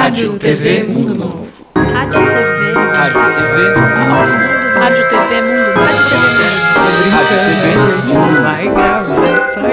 Rádio TV Mundo Novo. Rádio TV. Rádio TV Mundo Novo. Rádio TV Mundo Novo. Rádio TV Mundo Novo. Vai gravar isso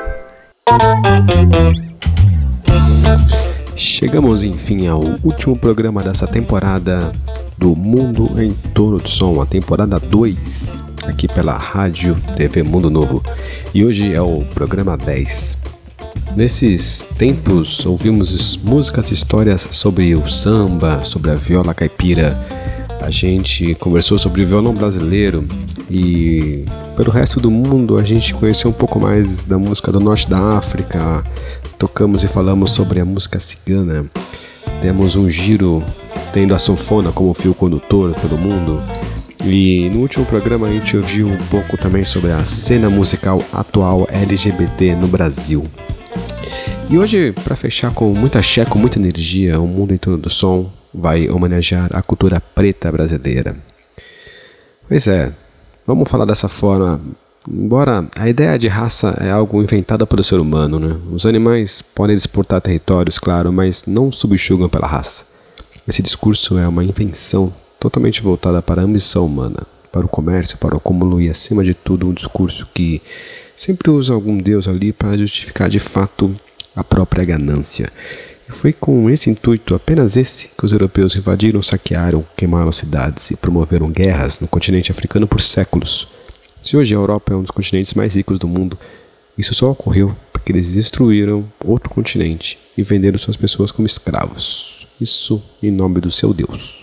aí. Chegamos enfim ao último programa dessa temporada do Mundo em Torno do Som, a temporada 2, aqui pela Rádio TV Mundo Novo. E hoje é o programa 10. Nesses tempos ouvimos músicas e histórias sobre o samba, sobre a viola caipira. A gente conversou sobre o violão brasileiro e pelo resto do mundo a gente conheceu um pouco mais da música do norte da África. Tocamos e falamos sobre a música cigana. Demos um giro tendo a sanfona como fio condutor pelo mundo. E no último programa a gente ouviu um pouco também sobre a cena musical atual LGBT no Brasil. E hoje, para fechar com muita axé, com muita energia, o Mundo em Torno do Som vai homenagear a cultura preta brasileira. Pois é, vamos falar dessa forma. Embora a ideia de raça é algo inventado pelo ser humano, né? Os animais podem disputar territórios, claro, mas não subjugam pela raça. Esse discurso é uma invenção totalmente voltada para a ambição humana, para o comércio, para o acúmulo e, acima de tudo, um discurso que sempre usa algum deus ali para justificar de fato a própria ganância. E foi com esse intuito, apenas esse, que os europeus invadiram, saquearam, queimaram cidades e promoveram guerras no continente africano por séculos. Se hoje a Europa é um dos continentes mais ricos do mundo, isso só ocorreu porque eles destruíram outro continente e venderam suas pessoas como escravos. Isso em nome do seu Deus.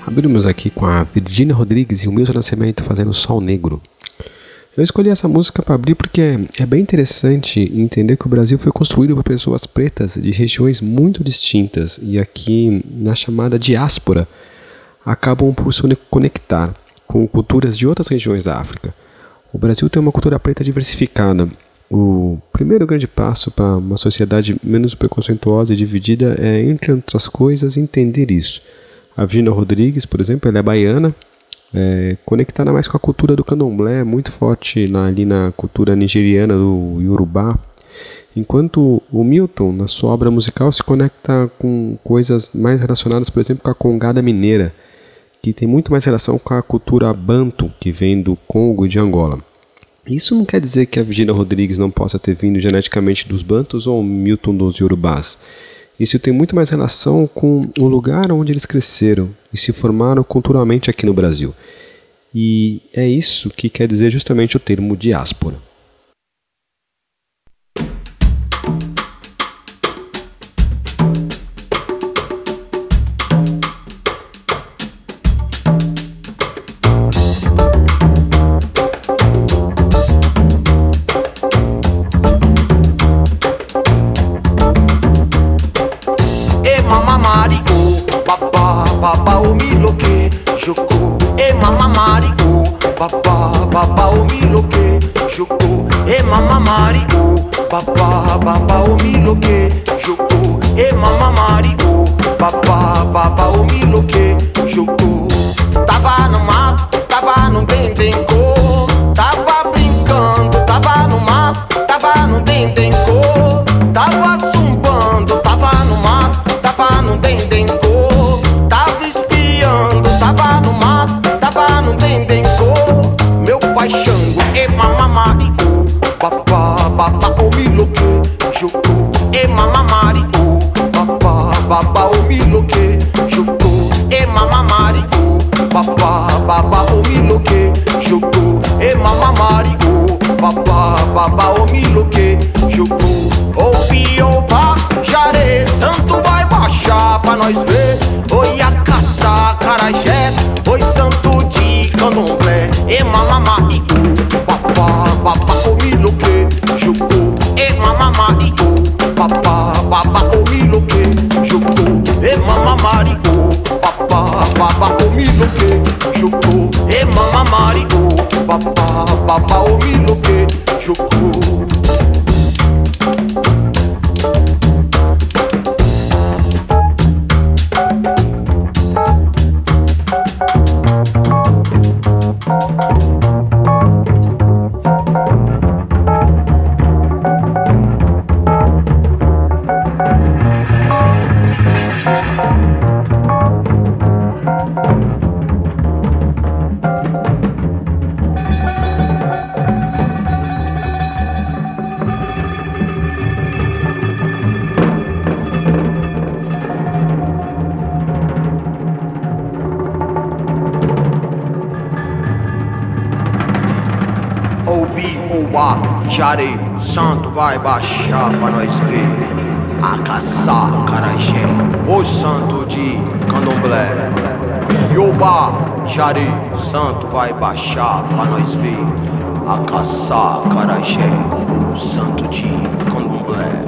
Abrimos aqui com a Virgínia Rodrigues e o Milton Nascimento fazendo Sol Negro. Eu escolhi essa música para abrir porque é bem interessante entender que o Brasil foi construído por pessoas pretas de regiões muito distintas e aqui na chamada diáspora acabam por se conectar com culturas de outras regiões da África. O Brasil tem uma cultura preta diversificada. O primeiro grande passo para uma sociedade menos preconceituosa e dividida é, entre outras coisas, entender isso. A Virgínia Rodrigues, por exemplo, ela é baiana, conectada mais com a cultura do candomblé, muito forte ali na cultura nigeriana do Yorubá, enquanto o Milton, na sua obra musical, se conecta com coisas mais relacionadas, por exemplo, com a congada mineira, que tem muito mais relação com a cultura banto, que vem do Congo e de Angola. Isso não quer dizer que a Virgínia Rodrigues não possa ter vindo geneticamente dos bantos ou o Milton dos Yorubás. Isso tem muito mais relação com o lugar onde eles cresceram e se formaram culturalmente aqui no Brasil. E é isso que quer dizer justamente o termo diáspora. Tava no mato, tava no dendengô, tava brincando, tava no mato, tava no dendengô, tava zumbando, tava no mato, tava no dendengô, tava espiando, tava no mato, tava no dendengô. Meu pai Xango e mamamariô, babá, babá, o miloque, jogou e mamamariô, babá, babá, o miloque, jogou e mamamariô. Babá, babá, o miloque, jogou e mamamariô. Babá, babá, o miloque, jogou. Ouvi, opa, jaré, santo vai baixar pra nós ver. Oi, a caçar, carajé, oi, santo de candomblé. E mamamariô. Babá, babá, o miloque, jogou e mamamariô. Babá, babá, o miloque, jogou e mamamariô. Babá, babá, o miloque, jogou e mamamariô. Babá, babá, o miloque, jogou. Jaré, santo vai baixar pra nós ver. A caçar, carajé, o santo de candomblé. Iobá, Jaré, santo vai baixar pra nós ver. A caçar, carajé, o santo de candomblé.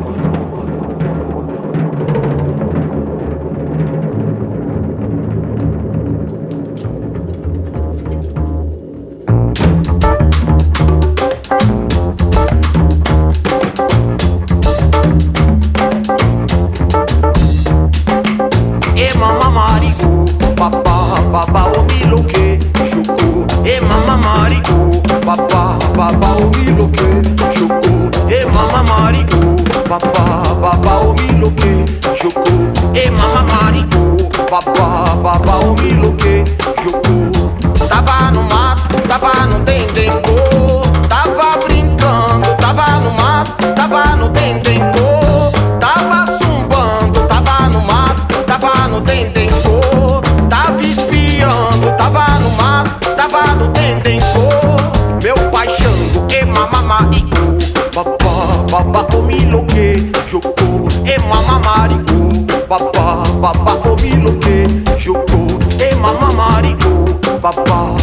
Babá, o miloque, jogou e mamamariô. Babá, babá, o miloque, jogou e mamamariô.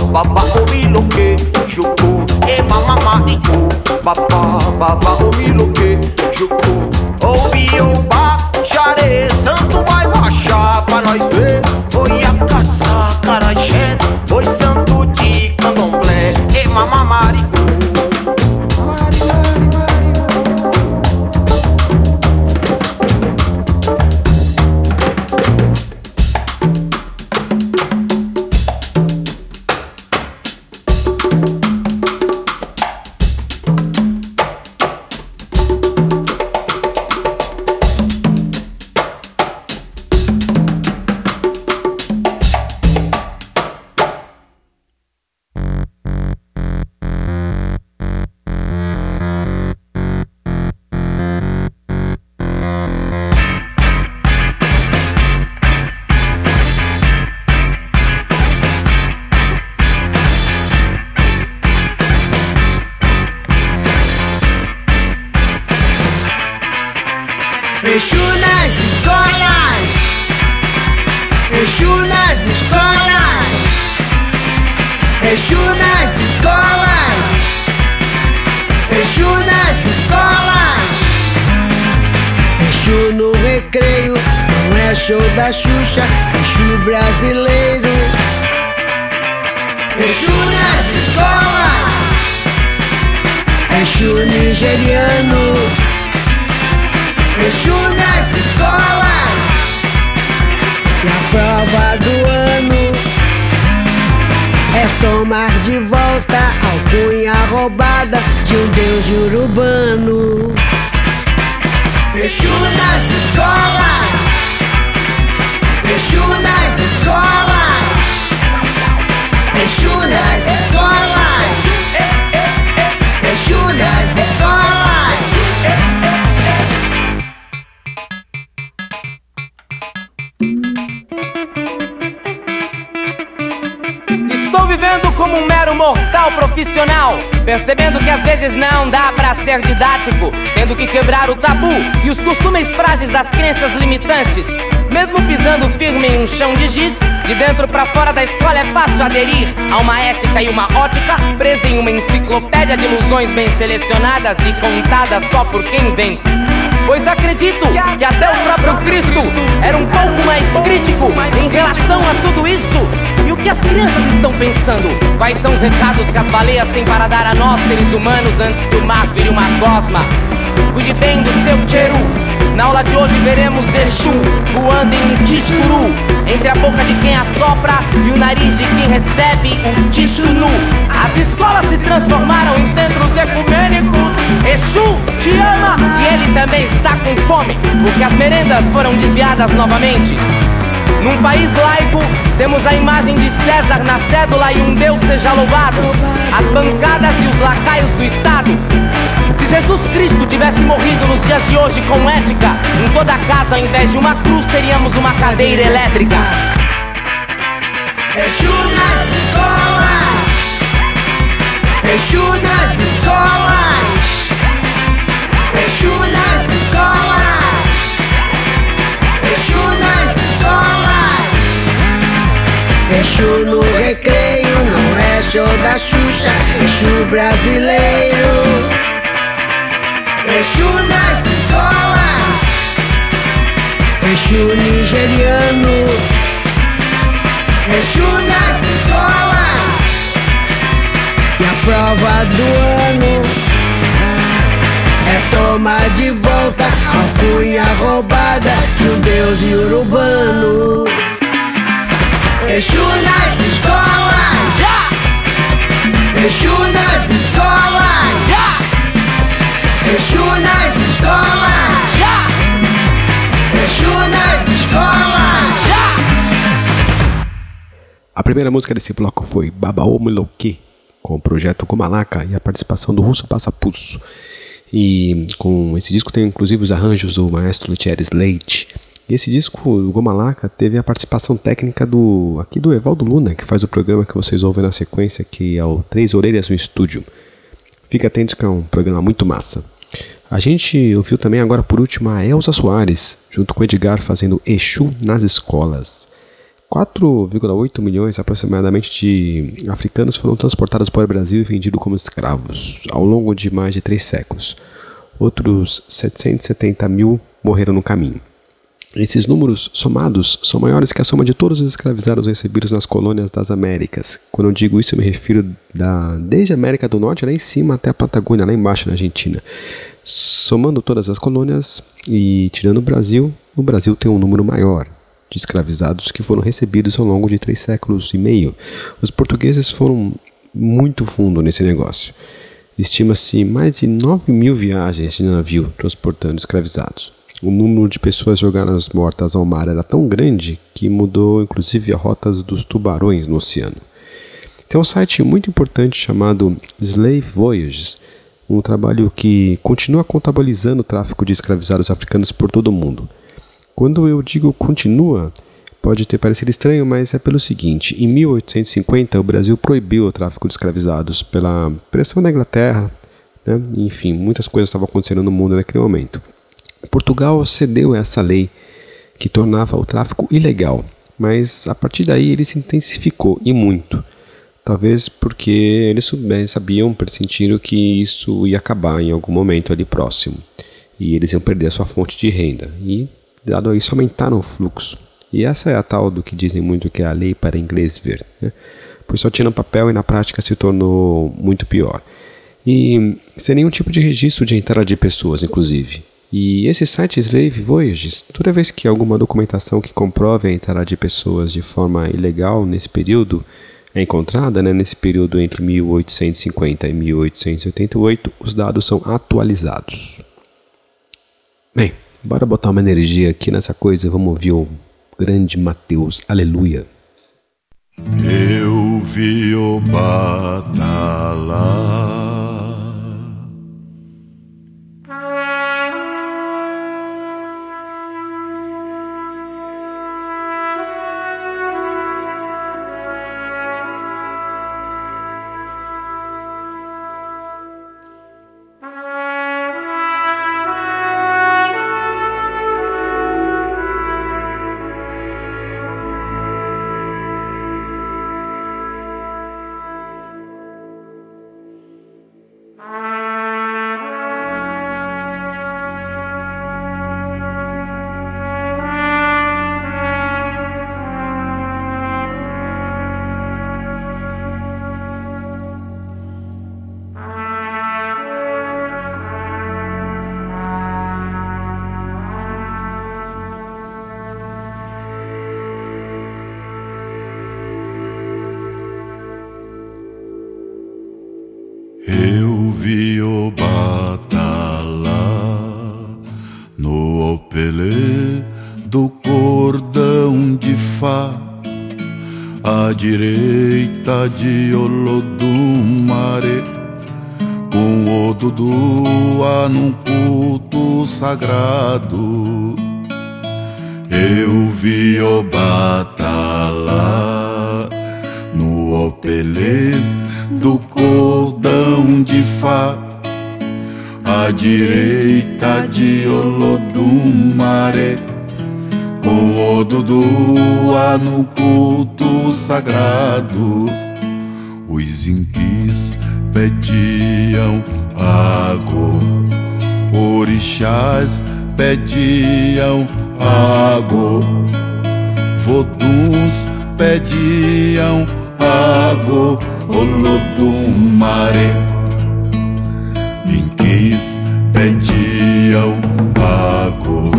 baba omiloke Juku, e mama iku baba omiloke Juku. Ouvi oba, xare, santo vai baixar pra nós ver. Oi a caçar, carajé, oi santo de candomblé, e mama mariku. Exu nas escolas, Exu nas escolas, Exu nas escolas, Exu nas escolas. Exu no recreio, não é show da Xuxa, Exu brasileiro. Exu nas escolas, Exu nigeriano. Exu nas escolas, e a prova do ano é tomar de volta a alcunha roubada de um deus iorubano. Exu nas escolas, Exu nas escolas, Exu nas escolas, Exu nas escolas. Estou vivendo como um mero mortal profissional, percebendo que às vezes não dá pra ser didático, tendo que quebrar o tabu e os costumes frágeis das crenças limitantes. Mesmo pisando firme em um chão de giz, de dentro pra fora da escola é fácil aderir a uma ética e uma ótica presa em uma enciclopédia de ilusões bem selecionadas e contadas só por quem vence. Pois acredito que até o próprio Cristo era um pouco mais crítico em relação a tudo isso. E o que as crianças estão pensando? Quais são os recados que as baleias têm para dar a nós, seres humanos, antes que o mar vire uma gosma? Cuide bem do seu tcheru. Na aula de hoje veremos Exu voando em um tissuru, entre a boca de quem assopra e o nariz de quem recebe o tissunu. As escolas se transformaram em centros ecumênicos. Exu te ama e ele também está com fome, porque as merendas foram desviadas novamente. Num país laico, temos a imagem de César na cédula e um Deus seja louvado, as bancadas e os lacaios do Estado. Se Jesus Cristo tivesse morrido nos dias de hoje com ética, em toda casa ao invés de uma cruz teríamos uma cadeira elétrica. Exu nas escolas, Exu nas escolas, Exu nas escolas, Exu nas escolas. Exu no recreio, não é show da Xuxa, Exu brasileiro. Exu nas escolas, Exu nigeriano. Exu nas escolas, e a prova do ano é tomar de volta a alcunha roubada de um deus iorubano. Exu nas escolas, Exu nas escolas, Exu nas escolas, Exu nas escolas. A primeira música desse bloco foi Baba Omiloke, com o projeto Gomalaka e a participação do Russo Passapulso. E com esse disco tem inclusive os arranjos do maestro Lutieres Leite. E esse disco, o Gomalaka, teve a participação técnica do Evaldo Luna, que faz o programa que vocês ouvem na sequência, que é o Três Orelhas no Estúdio. Fique atento que é um programa muito massa. A gente ouviu também agora por último a Elza Soares, junto com o Edgar, fazendo Exu nas escolas. 4,8 milhões aproximadamente de africanos foram transportados para o Brasil e vendidos como escravos ao longo de mais de 3 séculos. Outros 770 mil morreram no caminho. Esses números somados são maiores que a soma de todos os escravizados recebidos nas colônias das Américas. Quando eu digo isso, eu me refiro desde a América do Norte lá em cima até a Patagônia, lá embaixo na Argentina. Somando todas as colônias e tirando o Brasil tem um número maior de escravizados que foram recebidos ao longo de 3 séculos e meio. Os portugueses foram muito fundo nesse negócio. Estima-se mais de 9 mil viagens de navio transportando escravizados. O número de pessoas jogadas mortas ao mar era tão grande que mudou inclusive a rota dos tubarões no oceano. Tem um site muito importante chamado Slave Voyages, um trabalho que continua contabilizando o tráfico de escravizados africanos por todo o mundo. Quando eu digo continua, pode ter parecido estranho, mas é pelo seguinte: em 1850 o Brasil proibiu o tráfico de escravizados pela pressão da Inglaterra, né? Enfim, muitas coisas estavam acontecendo no mundo naquele momento. Portugal cedeu a essa lei que tornava o tráfico ilegal, mas a partir daí ele se intensificou e muito. Talvez porque eles sabiam, pressentiram que isso ia acabar em algum momento ali próximo e eles iam perder a sua fonte de renda e, dado isso, aumentaram o fluxo. E essa é a tal do que dizem muito que é a lei para inglês ver, né? Pois só tinha no papel e na prática se tornou muito pior. E sem nenhum tipo de registro de entrada de pessoas, inclusive. E esse site Slave Voyages, toda vez que alguma documentação que comprove a entrada de pessoas de forma ilegal nesse período é encontrada, né, nesse período entre 1850 e 1888, os dados são atualizados. Bem, bora botar uma energia aqui nessa coisa e vamos ouvir o grande Mateus. Aleluia. Eu vi o batalhar, eu vi o batalhar no opelê do cordão de Fá, à direita de Olodumare, com o Dudua num culto sagrado. Eu vi o batalhar no opelê do cordão de Fá, à direita de Olodumare, com o Dudua no culto sagrado. Os inquis pediam água, orixás pediam água, voduns pediam água, Olodumare. Inquis pediam água,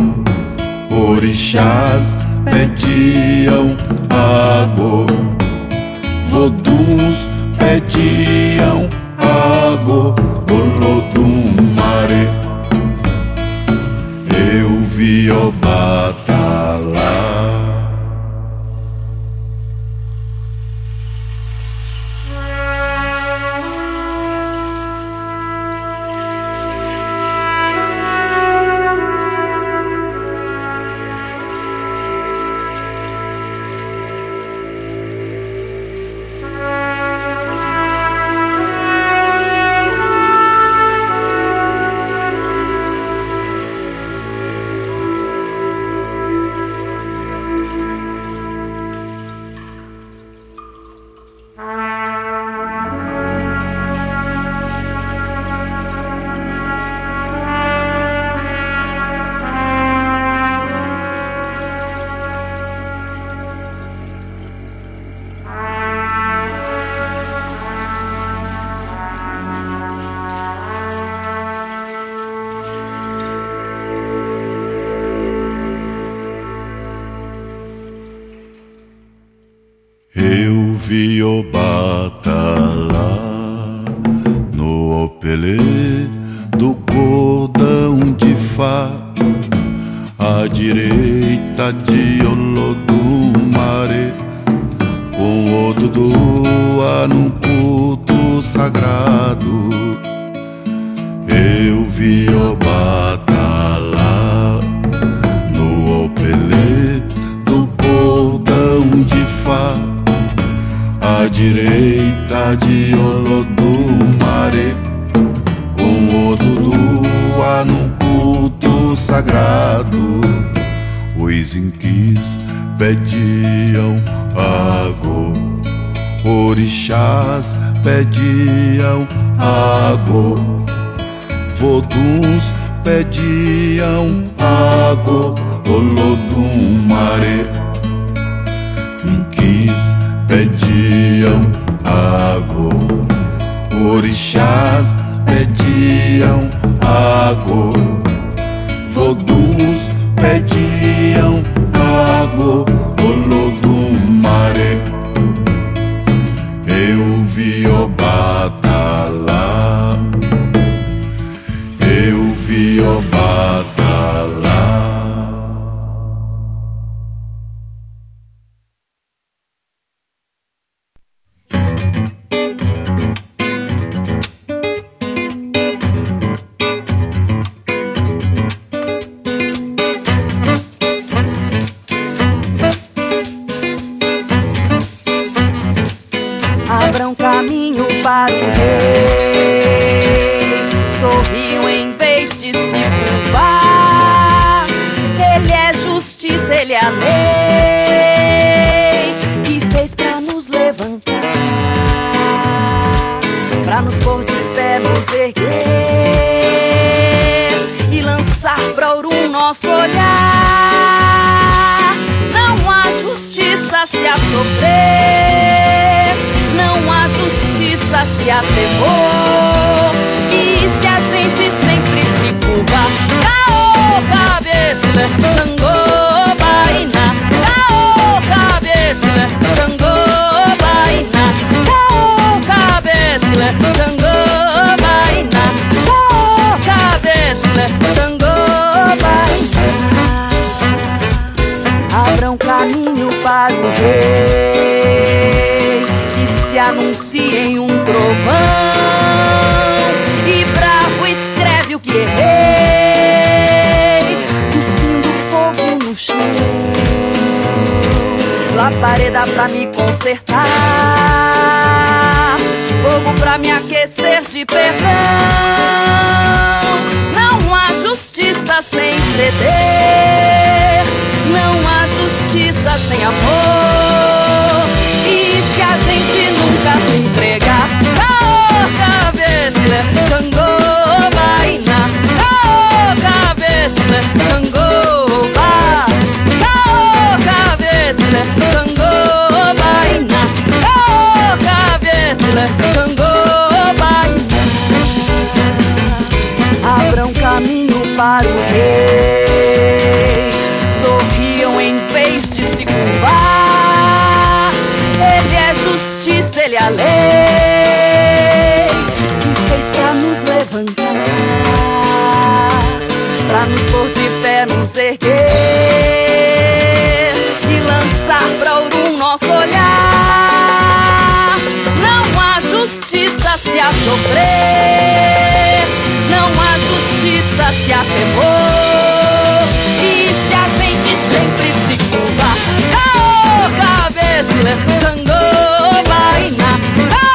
orixás pediam água, voduns pediam água, Olodumare. Eu vi o batalhar. vi o batalá no opelê do cordão de Fá, à direita de Olodumare, com o Dudua no culto sagrado. Eu vi o batalá no opelê do cordão de Fá, à direita de Olodumare, com o Dudua no culto sagrado. Os inquis pediam água, orixás pediam água, voduns pediam água, Olodumare. Inquis pediam água, orixás pediam água, voduns pediam água, Olodumare. Eu vi o batalá, eu vi o batalá. Abram caminho para o rei, sorriam em vez de se curvar. Ele é justiça, ele é a lei, que fez pra nos levantar, pra nos pôr de pé, nos erguer e lançar pra Orum nosso olhar. Não há justiça se há sofrer, não há justiça se há temor. E se a gente sempre se curvar, caô, cabeça, Xangô, Baina, caô, cabeça, Xangô, Baina, caô, cabeça, Xangô, Baina, caô, cabeça, Xangô, Baina. Abram caminho para o rei, se anuncia em um trovão, e bravo escreve o que errei, cuspindo fogo no chão, labareda pra me consertar, fogo pra me aquecer de perdão. Não há justiça sem ceder, não há justiça sem amor. E se a gente nunca se entregar, caô, cabeça, Xangô, Baina, caô, cabeça, Xangô, Baina, caô, cabeça, Xangô, Baina, caô, cabeça, Xangô, Baina. Abram caminho para o rei, sorriam em vez de se curvar. Ele é justiça, ele é a lei, que fez pra nos levantar, pra nos pôr de pé, nos erguer e lançar pra Orum nosso olhar. Não há justiça se há sofrer, não há justiça se há temor. E se a gente sempre se curvar, caô, cabeça, Xangô, Baina, caô,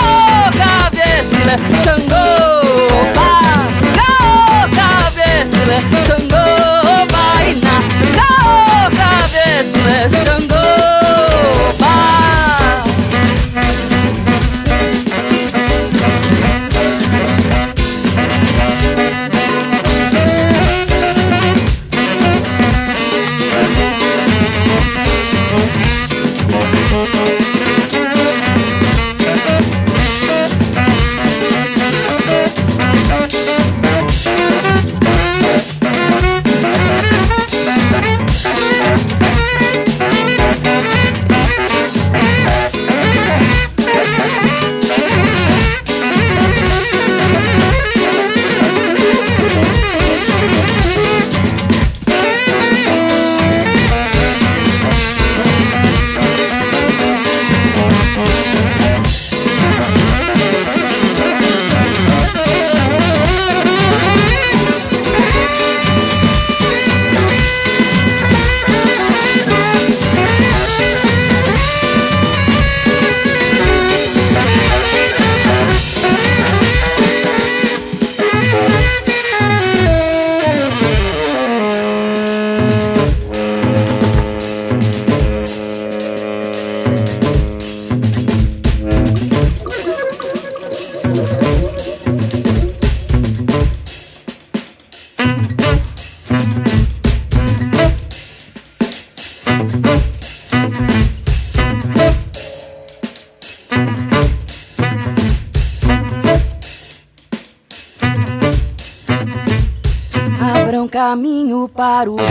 caminho para o rei.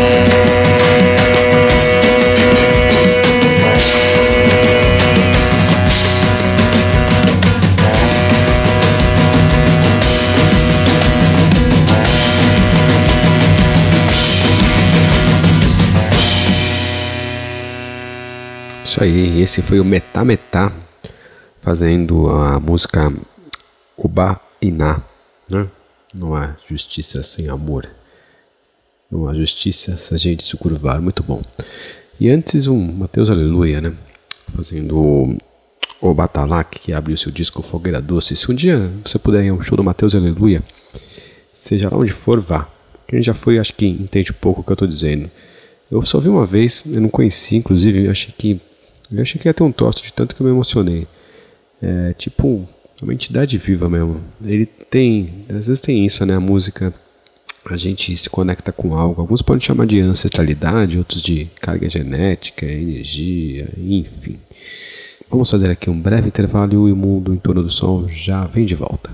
Isso aí, esse foi o Metá Metá fazendo a música Uba Iná, né? Não há justiça sem amor, não há justiça se a gente se curvar. Muito bom. E antes o Mateus Aleluia, né? Fazendo o Batalak, que abre o seu disco Fogueira Doce. Se um dia você puder ir a um show do Mateus Aleluia, seja lá onde for, vá. Quem já foi, acho que entende um pouco o que eu estou dizendo. Eu só vi uma vez, eu não conheci, inclusive, eu achei que ia ter um troço de tanto que eu me emocionei. É tipo uma entidade viva mesmo. Ele tem, às vezes tem isso, né? A música, a gente se conecta com algo. Alguns podem chamar de ancestralidade, outros de carga genética, energia, enfim. Vamos fazer aqui um breve intervalo e o mundo em torno do som já vem de volta.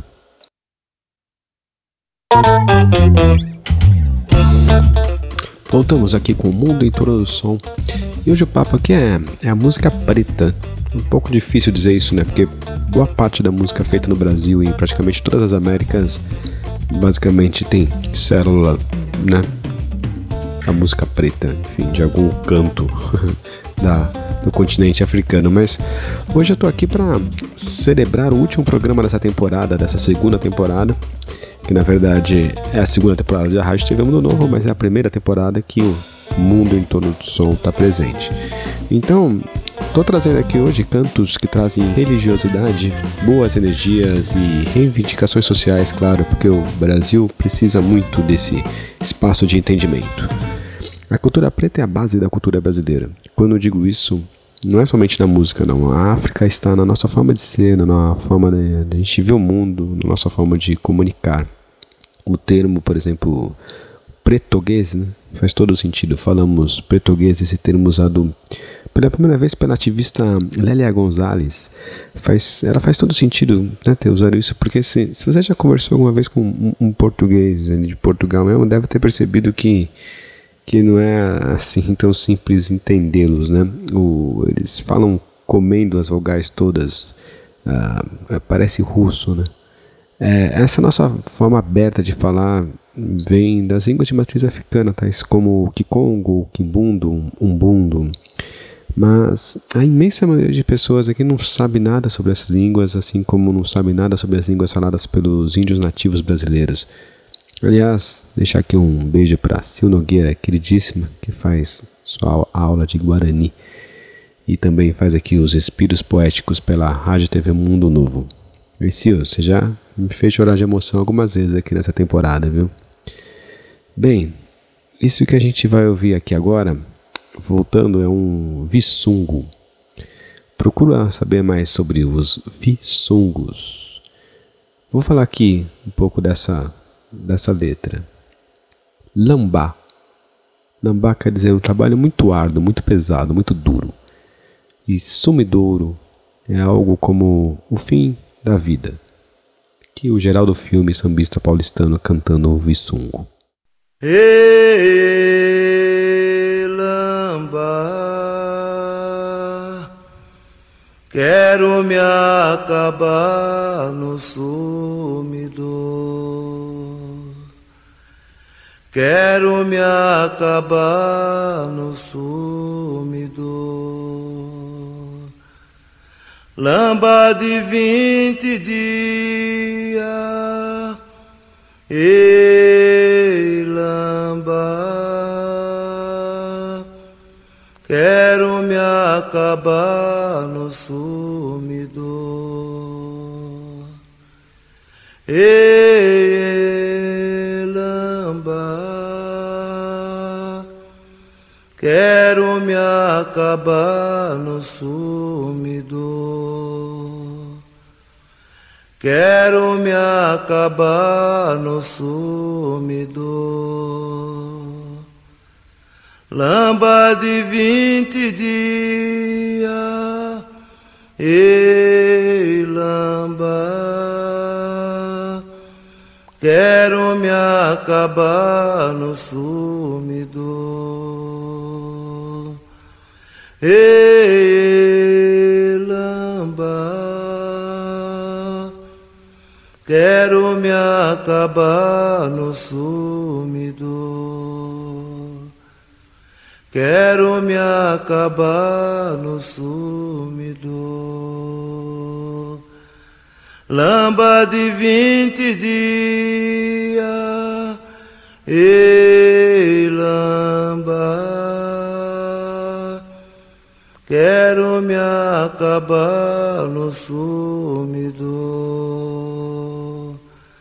Voltamos aqui com o mundo em torno do som. E hoje o papo aqui é a música preta. Um pouco difícil dizer isso, né? Porque boa parte da música feita no Brasil e em praticamente todas as Américas basicamente tem célula, né? A música preta, enfim, de algum canto do continente africano. Mas hoje eu tô aqui para celebrar o último programa dessa temporada, dessa segunda temporada, que na verdade é a segunda temporada da Rádio TV Mundo Novo, mas é a primeira temporada que o mundo em torno do som está presente. Então, estou trazendo aqui hoje cantos que trazem religiosidade, boas energias e reivindicações sociais, claro, porque o Brasil precisa muito desse espaço de entendimento. A cultura preta é a base da cultura brasileira. Quando eu digo isso, não é somente na música, não. A África está na nossa forma de ser, na forma de a gente ver o mundo, na nossa forma de comunicar. O termo, por exemplo, pretoguês, né? Faz todo sentido. Falamos pretoguês, esse termo usado pela primeira vez pela ativista Lélia Gonzalez. Ela faz todo sentido, né, ter usado isso, porque se você já conversou alguma vez com um português de Portugal mesmo, deve ter percebido que não é assim tão simples entendê-los, né? Eles falam comendo as vogais todas, parece russo, né? Essa nossa forma aberta de falar vem das línguas de matriz africana, tais como o Kikongo, o Kimbundo, o Umbundo. Mas a imensa maioria de pessoas aqui não sabe nada sobre essas línguas, assim como não sabe nada sobre as línguas faladas pelos índios nativos brasileiros. Aliás, deixar aqui um beijo para Sil Nogueira, queridíssima, que faz sua aula de Guarani e também faz aqui os Respiros Poéticos pela Rádio TV Mundo Novo. E Sil, você já me fez chorar de emoção algumas vezes aqui nessa temporada, viu? Bem, isso que a gente vai ouvir aqui agora, voltando, é um visungo. Procura saber mais sobre os visungos. Vou falar aqui um pouco dessa letra. Lambá. Lambá quer dizer um trabalho muito árduo, muito pesado, muito duro. E sumidouro é algo como o fim da vida. Que o Geraldo Filme, sambista paulistano, cantando o visungo. Ei, Lambá, quero me acabar no sumidor. Quero me acabar no sumidor. Lamba de 20 dias. Ei, Lamba, quero me acabar no sumidor. Ei, Lamba, quero me acabar no sumidor. Quero me acabar no sumidor. Lamba de 20 dias. Ei, Lamba, quero me acabar no sumidor. Ei, lamba, quero me acabar no sumidor. Quero me acabar no sumidor. Lamba de 20 dias, ei, lamba, quero me acabar no sumidor.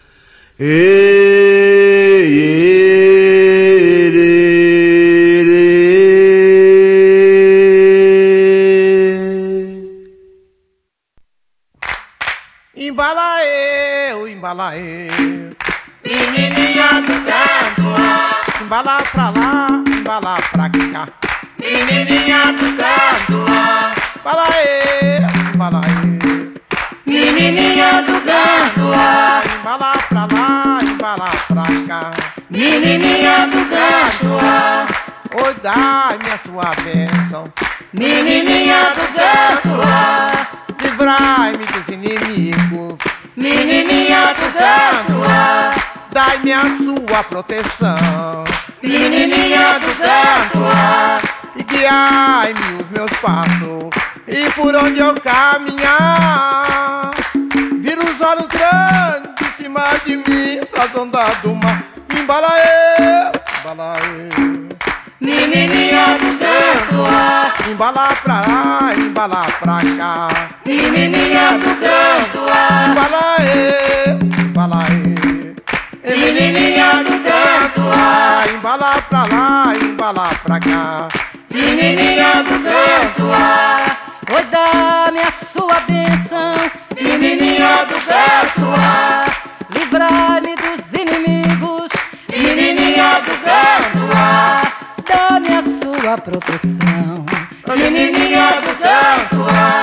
Embalaê, menininha do canto, embala pra lá, embala pra cá. Menininha do canto, embalaê, embalaê. Menininha do canto, embala pra lá, embala pra cá. menininha do canto, Oi, dai-me a sua bênção. menininha do canto, Livrai-me dos inimigos. menininha do canto, Dai-me a sua proteção. menininha do canto, E guiai-me os meus passos. E por onde eu caminhar, vira os olhos grandes em cima de mim, pras ondas do mar. Embalaê, embalaê. menininha do canto, Embala pra lá, embala pra cá. menininha do canto, Embalaê, embalaê. menininha do canto, Embala pra lá, embala pra cá. menininha do canto, oi, dá-me a sua bênção, menininha do canto, livrai-me dos inimigos, menininha do canto, dá-me a sua proteção, menininha do canto,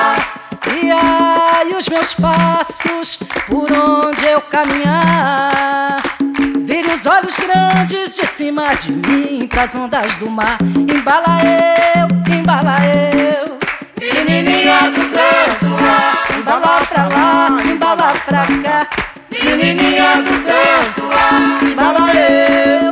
guiai os meus passos por onde eu caminhar. Vire os olhos grandes de cima de mim pras ondas do mar. Embala eu, menininha do canto, embala pra lá, embala pra cá. Menininha do canto, embala eu,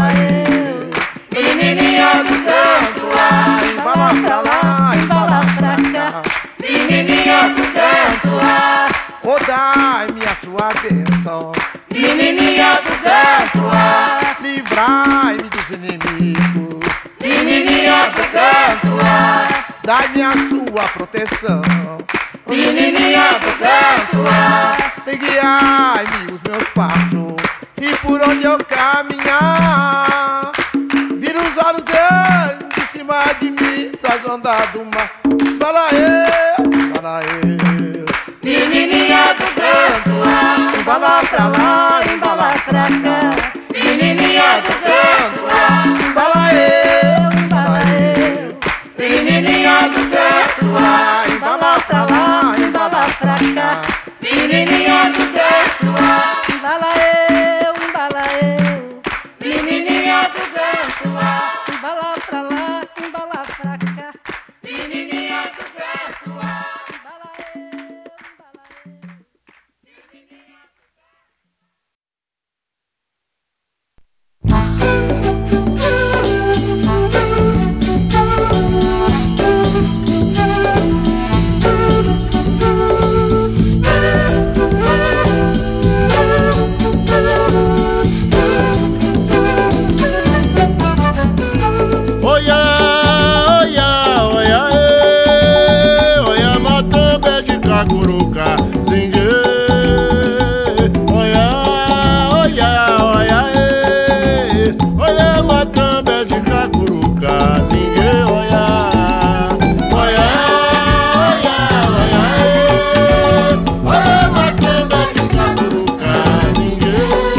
menininha do canto, embala pra lá, embala pra cá. Menininha do canto, Oh, dai-me a sua bênção. menininha do canto, Livrai-me dos inimigos. menininha do canto, Dai-me a sua proteção. menininha do canto, E guiai-me os meus passos. E por onde eu caminhar, vira os olhos grandes em cima de mim, das ondas do mar. Embalaê, embalaê. menininha do canto, embala pra lá, embala pra cá. Menininha do canto, Embalaê, menininha do canto, embala pra lá, embala pra cá. Menininha do canto, embala eu, menininha do canto, embala pra lá, embala pra cá. Menininha do canto, embala eu, Curuca, zingue, oia, oia, oia, oia, matamba de cacuruca, zingue, oia, oia, oia, oia, oia, matamba de cacuruca, zingue,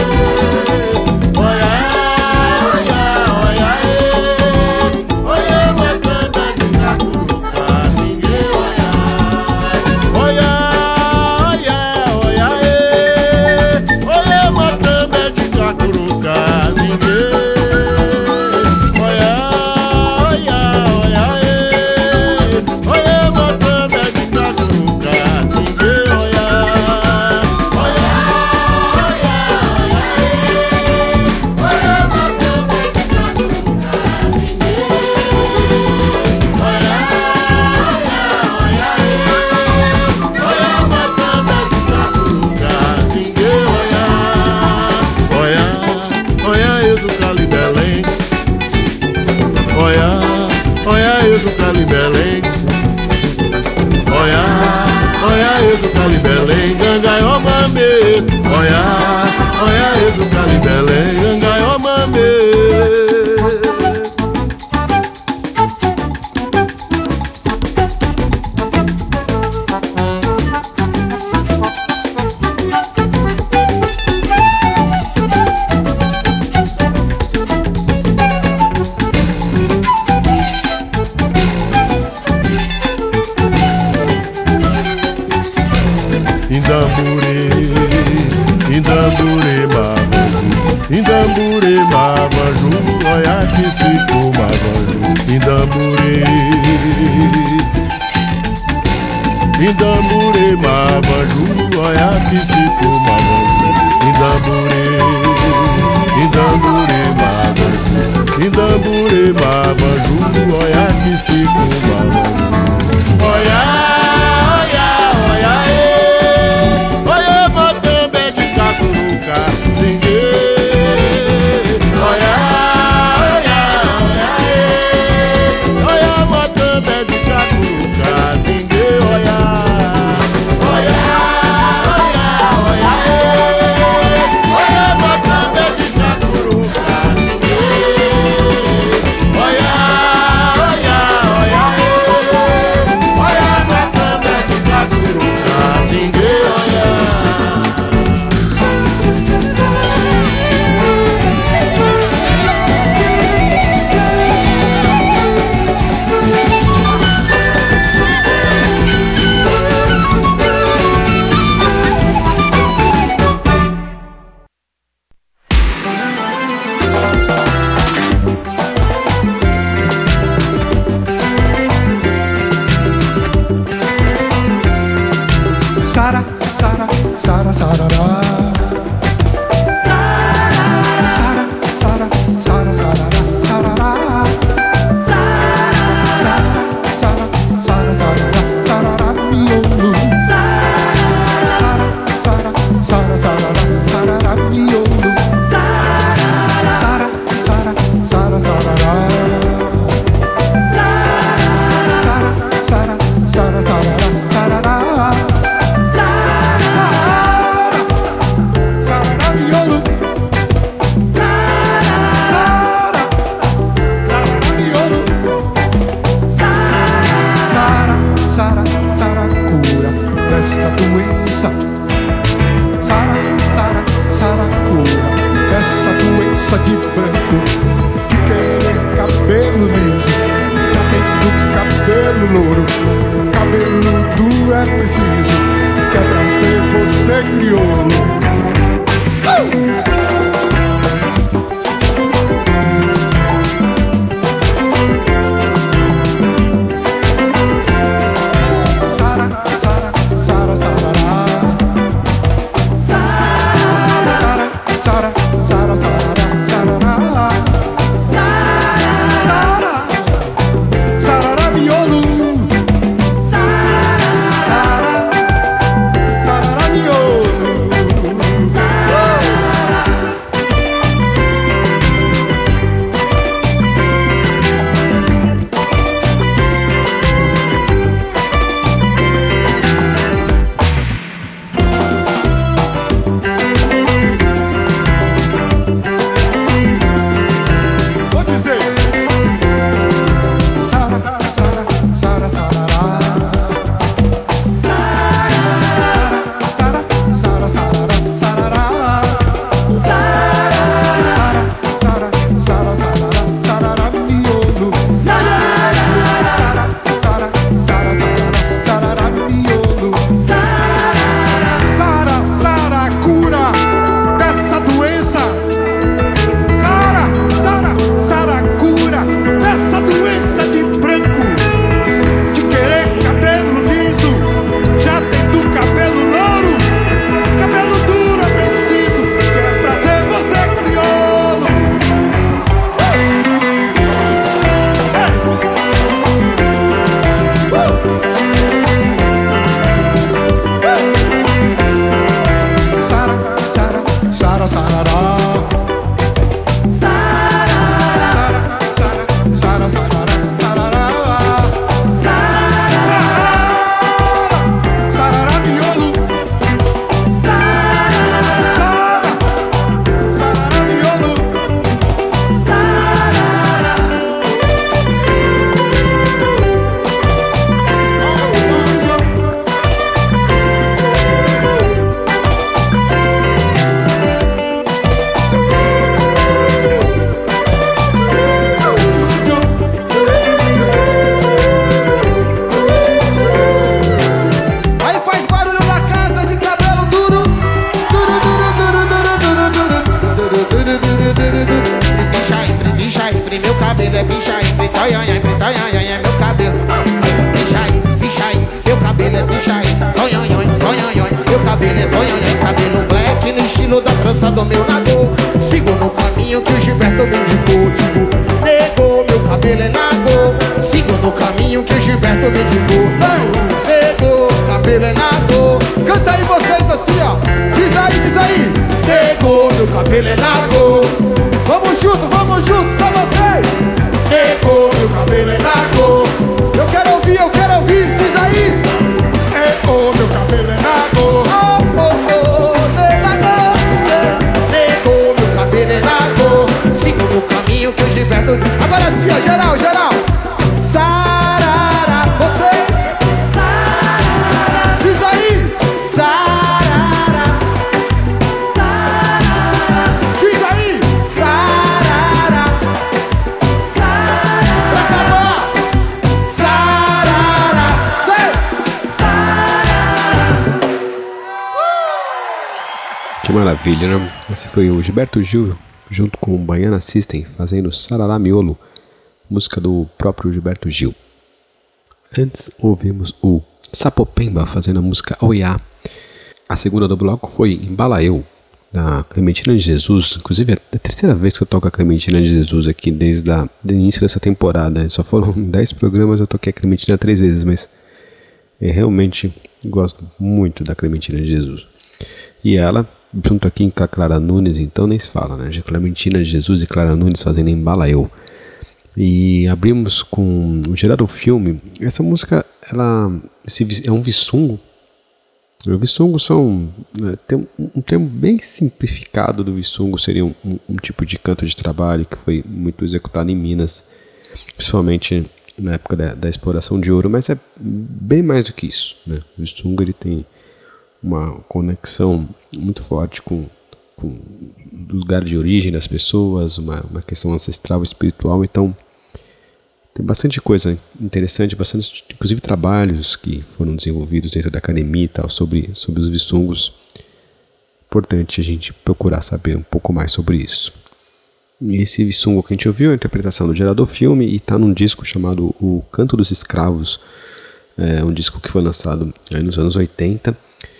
oia, oia, oia, oia, matamba de cacuruca, zingue, oia. Oia, Indambure, Indambure Mavanju, Indambure Mavanju, olha que se Mavanju, Indambure, Indambure Mavanju, olha que se Mavanju, Indambure, Indambure Mavanju, Indambure Mavanju, olha que se Mavanju, olha. do meu lago. Sigo no caminho que o Gilberto me indicou. Tipo, nego, meu cabelo é lago. Sigo no caminho que o Gilberto me indicou. Nego, cabelo é lago. Canta aí vocês assim, ó. Diz aí. Nego, meu cabelo é lago. Vamos juntos, só vocês. Nego, meu cabelo é lago. Eu quero ouvir, diz aí. Nego, meu cabelo é lago. Nego, meu cabelo é lago. Sigo no caminho que o Gilberto. Agora sim, ó, geral. Sarará, vocês. Sarará. Diz aí. Sarará. Sarará. Diz aí. Sarará. Sarará. Pra acabar. Sarará. Sei. Sarará. Que maravilha, né? Esse foi o Gilberto Gil junto com o Baiana System fazendo Sarará Miolo, música do próprio Gilberto Gil. Antes ouvimos o Sapopemba fazendo a música Oiá. A segunda do bloco foi Embala Eu, da Clementina de Jesus. Inclusive é a terceira vez que eu toco a Clementina de Jesus aqui desde o início dessa temporada. Só foram 10 programas, eu toquei a Clementina 3 vezes, mas eu realmente gosto muito da Clementina de Jesus. E ela, junto aqui com a Clara Nunes, então nem se fala, né? Clementina de Jesus e Clara Nunes fazendo Embala Eu. E abrimos com o Gerardo Filme. Essa música, é um vissungo. O vissungo tem um termo bem simplificado do vissungo, seria um tipo de canto de trabalho que foi muito executado em Minas, principalmente na época da exploração de ouro, mas é bem mais do que isso, né? O vissungo ele tem uma conexão muito forte com o lugar de origem das pessoas, uma questão ancestral, espiritual. Então tem bastante coisa interessante, bastante, inclusive trabalhos que foram desenvolvidos dentro da academia e tal, sobre os vissungos. Importante a gente procurar saber um pouco mais sobre isso. E esse vissungo que a gente ouviu é a interpretação do Gerardo Filme e está num disco chamado O Canto dos Escravos. É um disco que foi lançado aí nos anos 80.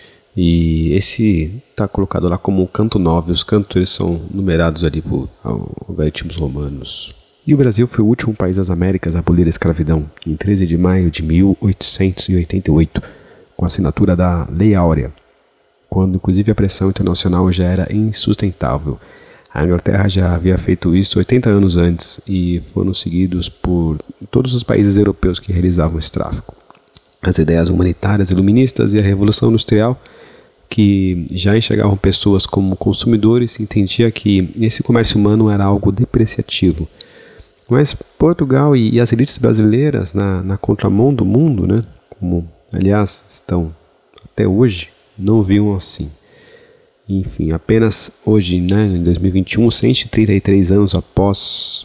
E esse está colocado lá como um canto 9. Os cantos eles são numerados ali por algoritmos romanos. E o Brasil foi o último país das Américas a abolir a escravidão, em 13 de maio de 1888, com a assinatura da Lei Áurea, quando inclusive a pressão internacional já era insustentável. A Inglaterra já havia feito isso 80 anos antes e foram seguidos por todos os países europeus que realizavam esse tráfico. As ideias humanitárias iluministas e a Revolução Industrial, que já enxergavam pessoas como consumidores, entendia que esse comércio humano era algo depreciativo. Mas Portugal e as elites brasileiras, na contramão do mundo, né, como aliás estão até hoje, não viam assim. Enfim, apenas hoje, né, em 2021, 133 anos após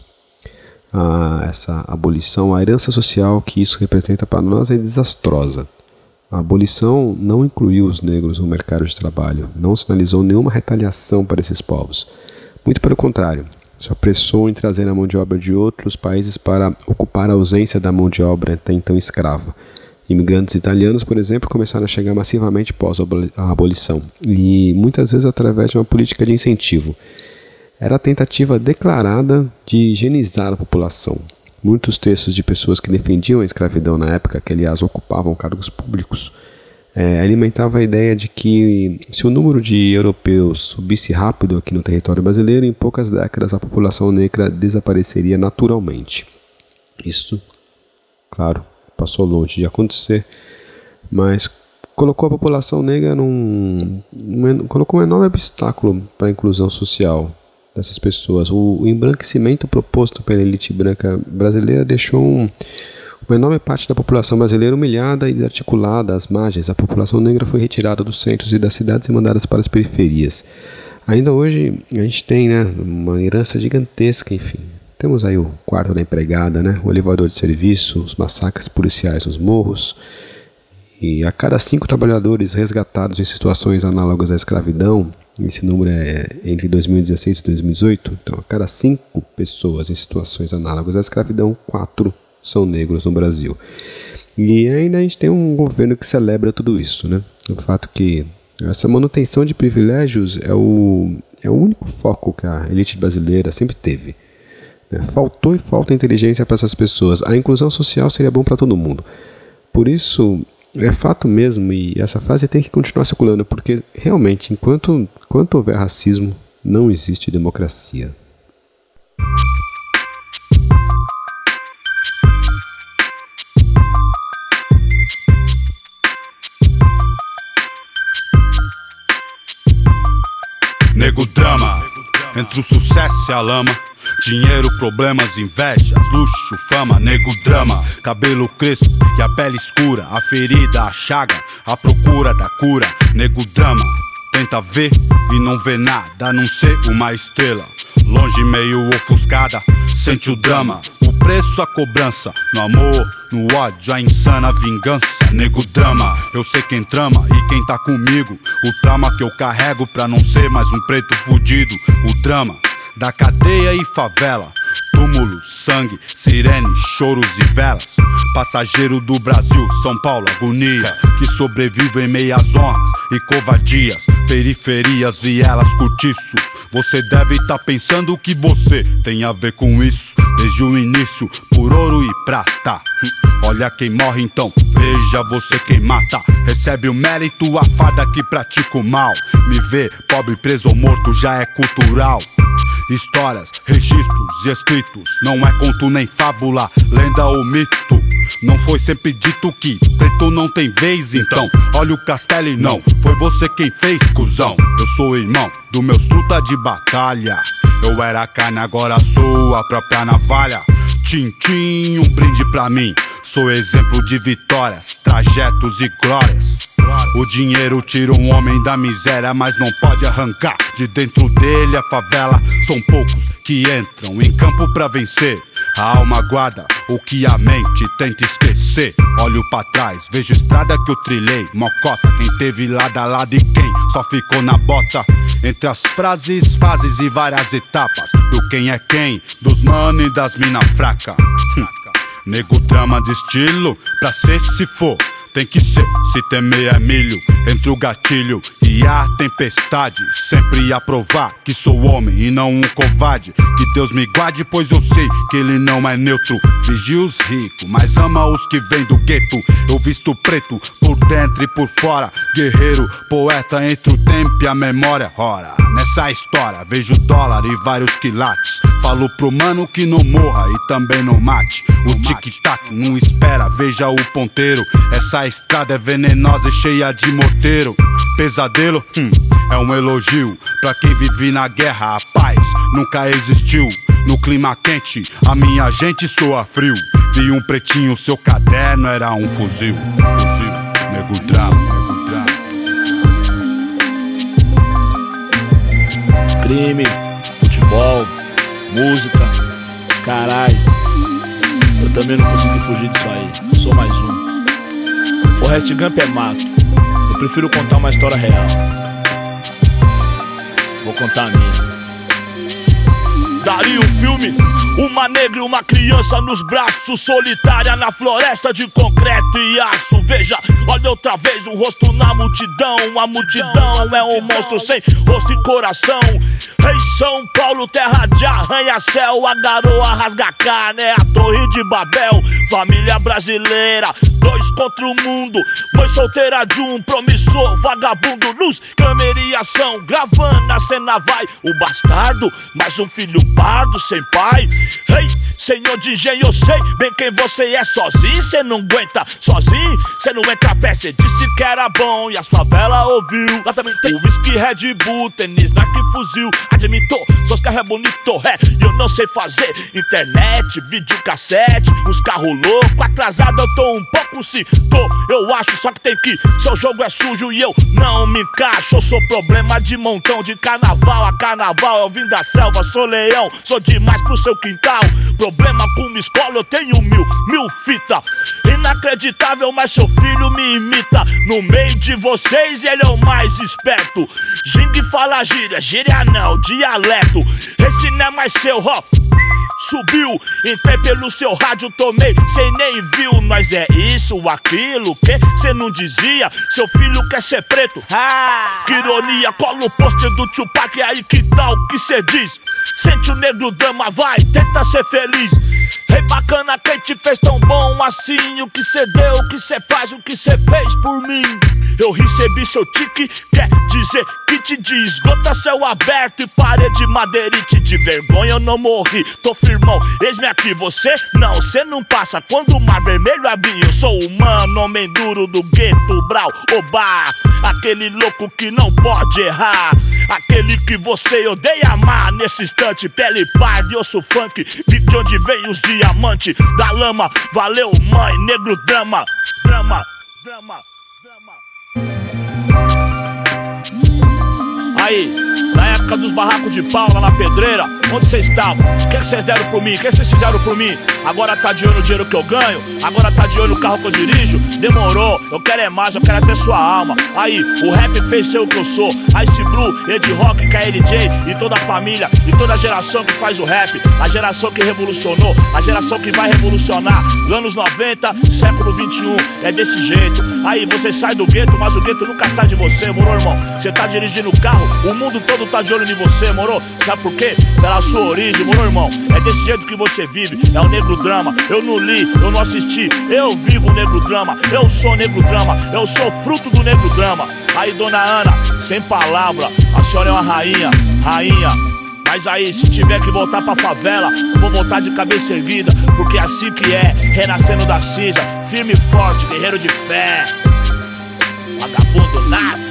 essa abolição, a herança social que isso representa para nós é desastrosa. A abolição não incluiu os negros no mercado de trabalho, não sinalizou nenhuma retaliação para esses povos. Muito pelo contrário, se apressou em trazer a mão de obra de outros países para ocupar a ausência da mão de obra até então escrava. Imigrantes italianos, por exemplo, começaram a chegar massivamente após a abolição, e muitas vezes através de uma política de incentivo. Era a tentativa declarada de higienizar a população. Muitos textos de pessoas que defendiam a escravidão na época, que aliás ocupavam cargos públicos, alimentavam a ideia de que se o número de europeus subisse rápido aqui no território brasileiro, em poucas décadas a população negra desapareceria naturalmente. Isso, claro, passou longe de acontecer, mas colocou a população negra colocou um enorme obstáculo para a inclusão social dessas pessoas. O embranquecimento proposto pela elite branca brasileira deixou uma enorme parte da população brasileira humilhada e desarticulada às margens. A população negra foi retirada dos centros e das cidades e mandada para as periferias. Ainda hoje a gente tem, né, uma herança gigantesca, enfim. Temos aí o quarto da empregada, né, o elevador de serviço, os massacres policiais nos morros. E a cada 5 trabalhadores resgatados em situações análogas à escravidão, esse número é entre 2016 e 2018, então a cada 5 pessoas em situações análogas à escravidão, 4 são negros no Brasil. E ainda a gente tem um governo que celebra tudo isso, né? O fato que Essa manutenção de privilégios é o único foco que a elite brasileira sempre teve. Faltou e falta inteligência para essas pessoas. A inclusão social seria bom para todo mundo. Por isso, é fato mesmo, e essa frase tem que continuar circulando, porque realmente, enquanto houver racismo, não existe democracia. Nego drama, entre o sucesso e a lama. Dinheiro, problemas, invejas, luxo, fama. Nego drama, cabelo crespo e a pele escura. A ferida, a chaga, a procura da cura. Nego drama, tenta ver e não vê nada, a não ser uma estrela longe, meio ofuscada, sente o drama. O preço, a cobrança, no amor, no ódio, a insana vingança. Nego drama, eu sei quem trama e quem tá comigo. O trauma que eu carrego pra não ser mais um preto fudido. O drama da cadeia e favela, túmulo, sangue, sirene, choros e velas. Passageiro do Brasil, São Paulo, agonia, que sobrevive em meias honras e covardias. Periferias, vielas, cortiços. Você deve estar pensando que você tem a ver com isso. Desde o início, por ouro e prata. Olha quem morre então, veja você quem mata. Recebe o mérito, a farda que pratica o mal. Me ver pobre, preso ou morto já é cultural. Histórias, registros e escritos, não é conto nem fábula, lenda ou mito. Não foi sempre dito que preto não tem vez, então olha o castelo e não foi você quem fez, cuzão. Eu sou irmão dos meus truta de batalha. Eu era carne, agora sou a própria navalha. Tintim, um brinde pra mim. Sou exemplo de vitórias, trajetos e glórias. O dinheiro tira um homem da miséria, mas não pode arrancar de dentro dele a favela. São poucos que entram em campo pra vencer. A alma guarda o que a mente tenta esquecer. Olho pra trás, vejo estrada que eu trilhei. Mocota, quem teve lado a lado e quem só ficou na bota. Entre as frases, fases e várias etapas do quem é quem, dos mano e das mina fraca. Nego drama de estilo, pra ser se for tem que ser, se temer é milho. Entre o gatilho e a tempestade, sempre a provar que sou homem e não um covarde. Que Deus me guarde, pois eu sei que ele não é neutro. Vigia os ricos, mas ama os que vêm do gueto. Eu visto preto por dentro e por fora. Guerreiro, poeta entre o tempo e a memória. Ora, nessa história vejo dólar e vários quilates. Falo pro mano que não morra e também não mate. O tic-tac não espera, veja o ponteiro. Essa estrada é venenosa e cheia de morteiro. Pesadelo, é um elogio pra quem vive na guerra. A paz nunca existiu. No clima quente, a minha gente soa frio. Vi um pretinho, seu caderno era um fuzil. Nego drama. Crime, futebol, música, caralho. Eu também não consegui fugir disso aí, sou mais um. Forrest Gump é mato, eu prefiro contar uma história real. Vou contar a minha. Daria um filme, uma negra e uma criança nos braços, solitária na floresta de concreto e aço. Veja, olha outra vez um rosto na multidão. A multidão é um monstro sem rosto e coração. Rei São Paulo, terra de arranha-céu. A garoa rasga carne, é a torre de Babel. Família brasileira, 2 contra o mundo. Mãe solteira de um promissor vagabundo. Luz, câmera e ação, gravando a cena vai. O bastardo, mais um filho pardo sem pai. Ei, senhor de engenho, eu sei bem quem você é. Sozinho cê não aguenta, sozinho cê não entra a pé. Cê disse que era bom e as favelas ouviu. Lá também tem whisky, Red Bull, tênis, Nike, fuzil. Admitou, seus carros é bonito, e eu não sei fazer internet, videocassete, uns carros loucos. Atrasado eu tô um pouco, se tô, eu acho. Só que tem que, seu jogo é sujo e eu não me encaixo. Eu sou problema de montão, de carnaval a carnaval. Eu vim da selva, sou leão, sou demais pro seu quintal. Problema com uma escola, eu tenho mil fita. Inacreditável, mas seu filho me imita. No meio de vocês ele é o mais esperto. Gingue fala gíria, gíria não, dialeto. Esse não é mais seu, ó. subiu. Entrei pelo seu rádio, tomei, cê nem viu. Nós é isso, aquilo, que cê não dizia. Seu filho quer ser preto, que ironia. Cola o pôster do Tupac, aí que tal que cê diz? Sente o negro drama, vai, tenta ser feliz. Rei bacana, quem te fez tão bom assim? O que cê deu, o que cê faz, o que cê fez por mim? Eu recebi seu tique, quer dizer que te diz. Gota céu aberto e parede madeirite. De vergonha eu não morri, tô firmão, eis-me aqui. Você não, cê não passa quando o mar vermelho abrir. Eu sou humano, homem duro do gueto, brau, obá. Aquele louco que não pode errar, aquele que você odeia amar. Nesse instante, pele parda e osso funk. De onde vem os diamantes da lama. Valeu mãe, negro drama, drama, drama. Aí, na época dos barracos de pau lá na pedreira, onde vocês estavam? O que vocês deram por mim? O que vocês fizeram por mim? Agora tá de olho no dinheiro que eu ganho? Agora tá de olho no carro que eu dirijo? Demorou, eu quero é mais, eu quero até sua alma. Aí, o rap fez ser o que eu sou. Ice Blue, Ed Rock, KLJ e toda a família e toda a geração que faz o rap. A geração que revolucionou, a geração que vai revolucionar. Anos 90, século 21, é desse jeito. Aí, você sai do gueto, mas o gueto nunca sai de você, moro, irmão? Você tá dirigindo o carro, o mundo todo tá de olho em você, moro? Sabe por quê? Pela sua origem, moro, irmão? É desse jeito que você vive, é o negro drama. Eu não li, eu não assisti, eu vivo o negro drama. Eu sou negro drama, eu sou fruto do negro drama. Aí, dona Ana, sem palavra, a senhora é uma rainha, rainha. Mas aí, se tiver que voltar pra favela, vou voltar de cabeça erguida, porque é assim que é, renascendo da cinza, firme e forte, guerreiro de fé, vagabundo nato.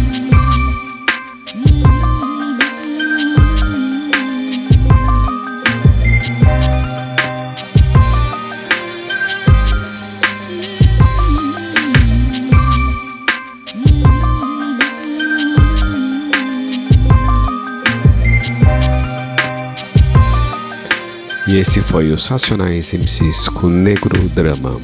E esse foi os Racionais MCs com Negro Drama.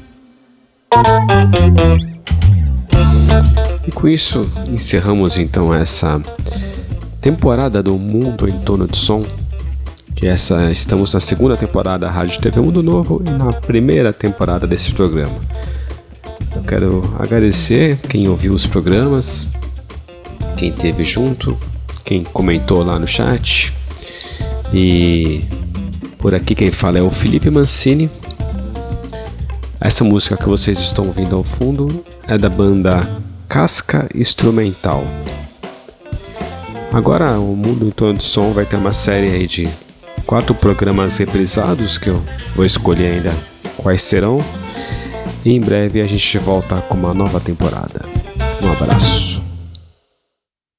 E com isso encerramos então essa temporada do Mundo em Torno de Som. Estamos na segunda temporada da Rádio TV Mundo Novo e na primeira temporada desse programa. Eu quero agradecer quem ouviu os programas, quem esteve junto, quem comentou lá no chat. E por aqui quem fala é o Felipe Mancini. Essa música que vocês estão ouvindo ao fundo é da banda Casca Instrumental. Agora o Mundo em Torno de Som vai ter uma série aí de 4 programas reprisados, que eu vou escolher ainda quais serão. E em breve a gente volta com uma nova temporada. Um abraço.